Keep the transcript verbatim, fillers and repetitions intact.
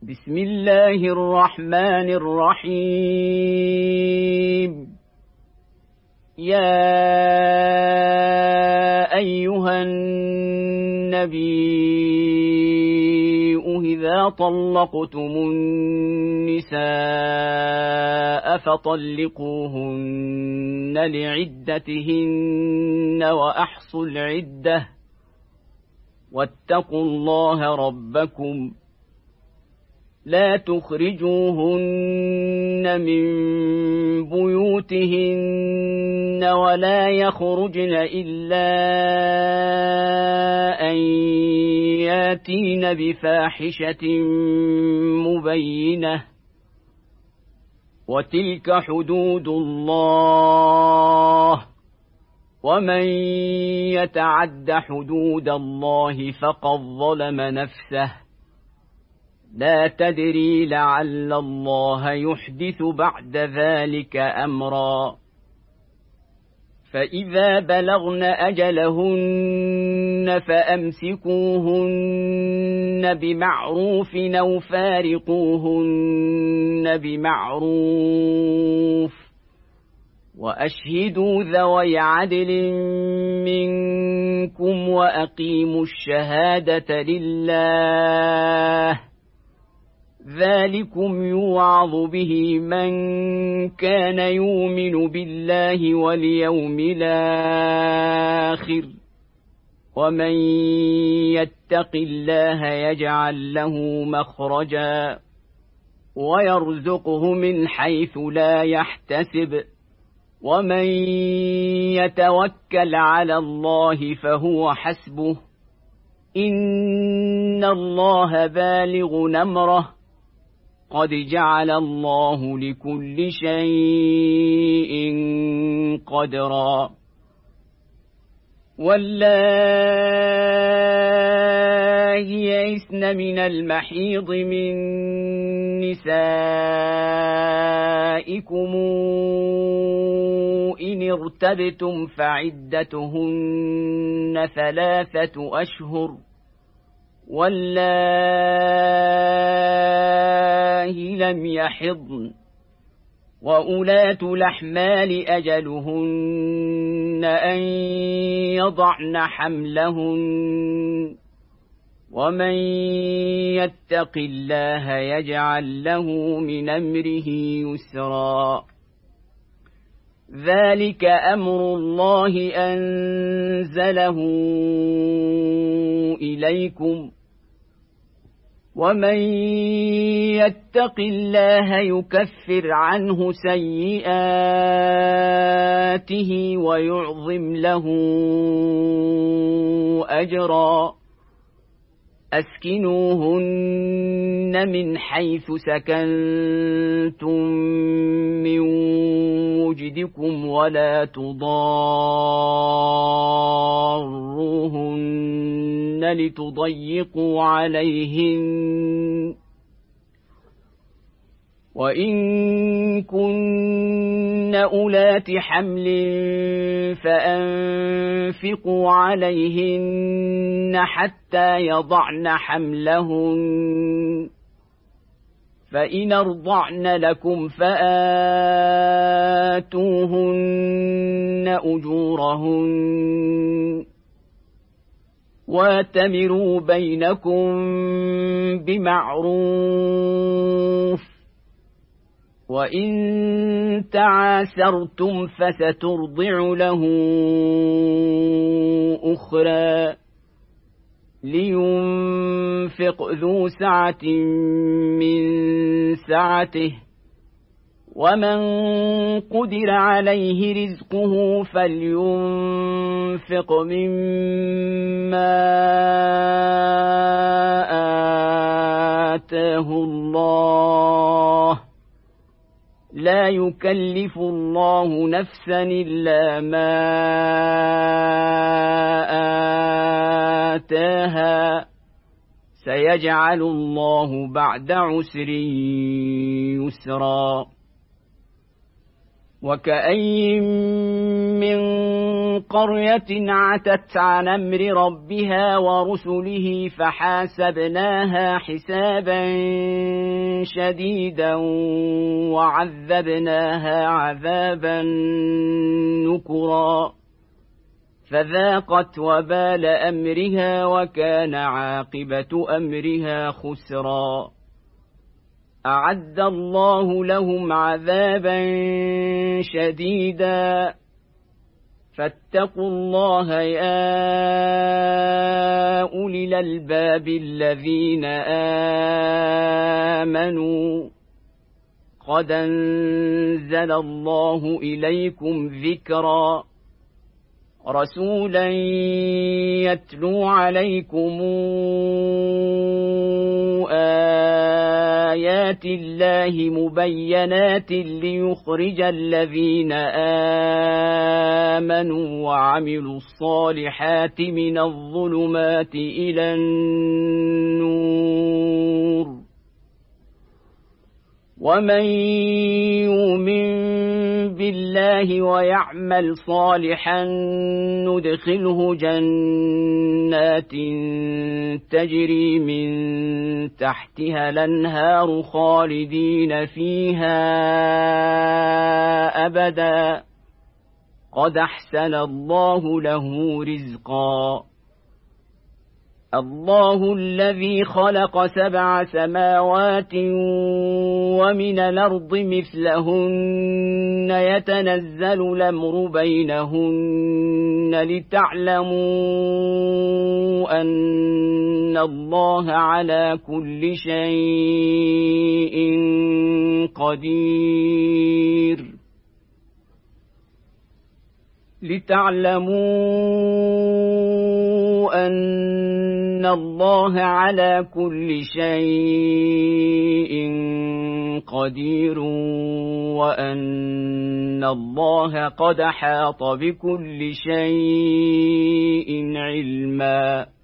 بسم الله الرحمن الرحيم. يا أيها النبي إذا طلقتم النساء فطلقوهن لعدتهن وأحصوا العدة واتقوا الله ربكم لا تخرجوهن من بيوتهن ولا يخرجن إلا أن ياتين بفاحشة مبينة وتلك حدود الله ومن يتعد حدود الله فقد ظلم نفسه لا تدري لعل الله يحدث بعد ذلك أمرا. فإذا بلغن أجلهن فأمسكوهن بمعروف أو فارقوهن بمعروف وأشهدوا ذوي عدل منكم وأقيموا الشهادة لله ذلكم يوعظ به من كان يؤمن بالله واليوم الآخر ومن يتق الله يجعل له مخرجا ويرزقه من حيث لا يحتسب ومن يتوكل على الله فهو حسبه إن الله بالغ أمره قد جعل الله لكل شيء قدرا. واللائي يئسن من المحيض من نسائكم إن ارتبتم فعدتهن ثلاثة أشهر واللائي لم يحضن وأولاة الأحمال أجلهن أن يضعن حملهن ومن يتق الله يجعل له من أمره يسرا. ذلك أمر الله أنزله إليكم ومن يتق الله يكفر عنه سيئاته ويعظم له أجرا. أسكنوهن من حيث سكنتم من وجدكم ولا تضاروهن لتضيقوا عليهن وإن كن أولات حمل فأنفقوا عليهن حتى يضعن حملهن فإن أرضعن لكم فآتوهن أجورهن واتمروا بينكم بمعروف وإن تعاسرتم فسترضع له أخرى لينفق ذو سعة من سعته ومن قدر عليه رزقه فلينفق مما آتاه الله لا يكلف الله نفسا إلا ما آتاها سيجعل الله بعد عسر يسرا. وكأي من قرية عتت عن أمر ربها ورسله فحاسبناها حسابا شديدا وعذبناها عذابا نكرا فذاقت وبال أمرها وكان عاقبة أمرها خسرا أعد الله لهم عذابا شديدا فاتقوا الله يا أولي الألباب الذين آمنوا قد أنزل الله إليكم ذكرا رسولا يتلو عليكم آيات الله مبينات ليخرج الذين آمنوا وعملوا الصالحات من الظلمات إلى النور ومن يؤمن بالله ويعمل صالحا ندخله جنات تجري من تحتها الأنهار خالدين فيها أبدا قد أحسن الله له رزقا الله الذي خلق سبع سماوات ومن الأرض مثلهن يتنزل الأمر بينهن لتعلموا أن الله على كل شيء قدير لتعلموا أن الله على كل شيء قدير وأن الله قد أحاط بكل شيء علما.